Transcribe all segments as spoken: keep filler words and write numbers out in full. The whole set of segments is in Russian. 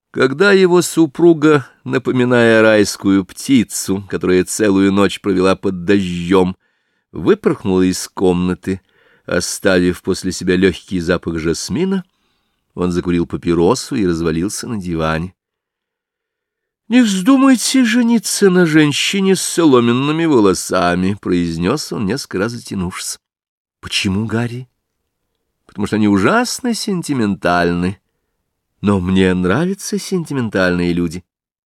Когда его супруга, напоминая райскую птицу, которая целую ночь провела под дождем, выпорхнула из комнаты, оставив после себя легкий запах жасмина, он закурил папиросу и развалился на диване. «Не вздумайте жениться на женщине с соломенными волосами», — произнес он, несколько раз затянувшись. «Почему, Гарри?» «Потому что они ужасно сентиментальны. Но мне нравятся сентиментальные люди».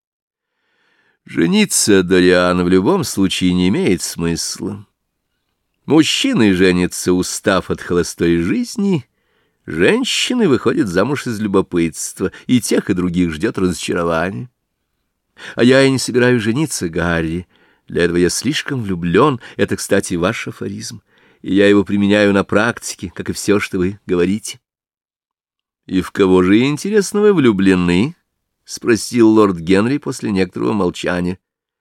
«Жениться, Дориан, в любом случае не имеет смысла. Мужчины женятся, устав от холостой жизни, женщины выходят замуж из любопытства, и тех, и других ждет разочарование. А я и не собираюсь жениться, Гарри. Для этого я слишком влюблен. Это, кстати, ваш афоризм, и я его применяю на практике, как и все, что вы говорите». «И в кого же, интересно, вы влюблены?» — спросил лорд Генри после некоторого молчания.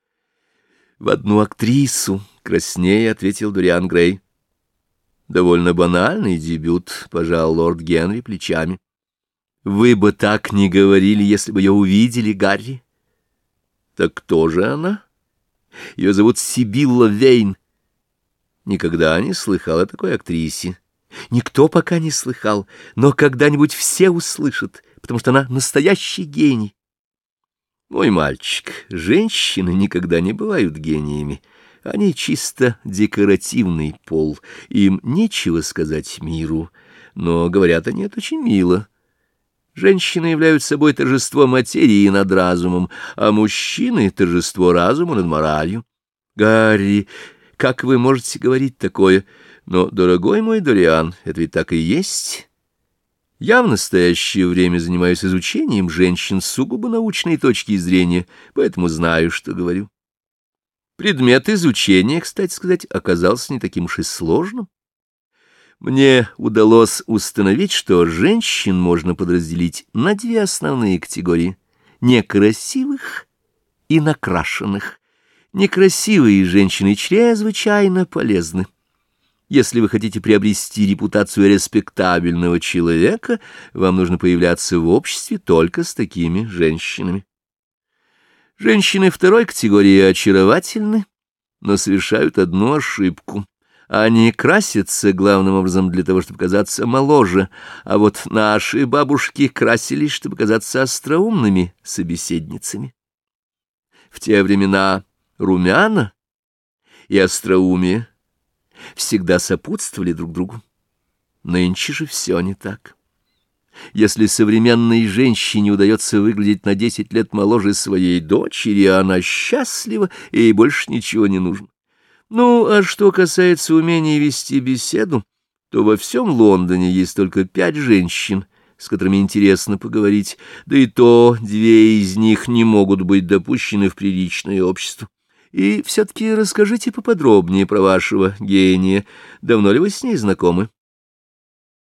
«В одну актрису», — краснее ответил Дориан Грей. «Довольно банальный дебют», — пожал лорд Генри плечами. «Вы бы так не говорили, если бы ее увидели, Гарри». «Так кто же она?» «Ее зовут Сибилла Вейн». «Никогда не слыхал о такой актрисе». «Никто пока не слыхал, но когда-нибудь все услышат, потому что она настоящий гений». «Мой мальчик, женщины никогда не бывают гениями. Они чисто декоративный пол, им нечего сказать миру, но говорят они это очень мило. Женщины являются собой торжество материи над разумом, а мужчины — торжество разума над моралью». «Гарри, как вы можете говорить такое? Но, дорогой мой Дориан, это ведь так и есть. Я в настоящее время занимаюсь изучением женщин с сугубо научной точки зрения, поэтому знаю, что говорю. Предмет изучения, кстати сказать, оказался не таким уж и сложным. Мне удалось установить, что женщин можно подразделить на две основные категории — некрасивых и накрашенных. Некрасивые женщины чрезвычайно полезны. Если вы хотите приобрести репутацию респектабельного человека, вам нужно появляться в обществе только с такими женщинами. Женщины второй категории очаровательны, но совершают одну ошибку. Они красятся главным образом для того, чтобы казаться моложе, а вот наши бабушки красились, чтобы казаться остроумными собеседницами. В те времена румяна и остроумие всегда сопутствовали друг другу. Нынче же все не так. Если современной женщине удается выглядеть на десять лет моложе своей дочери, она счастлива, и ей больше ничего не нужно. Ну, а что касается умения вести беседу, то во всем Лондоне есть только пять женщин, с которыми интересно поговорить, да и то две из них не могут быть допущены в приличное общество. И все-таки расскажите поподробнее про вашего гения. Давно ли вы с ней знакомы?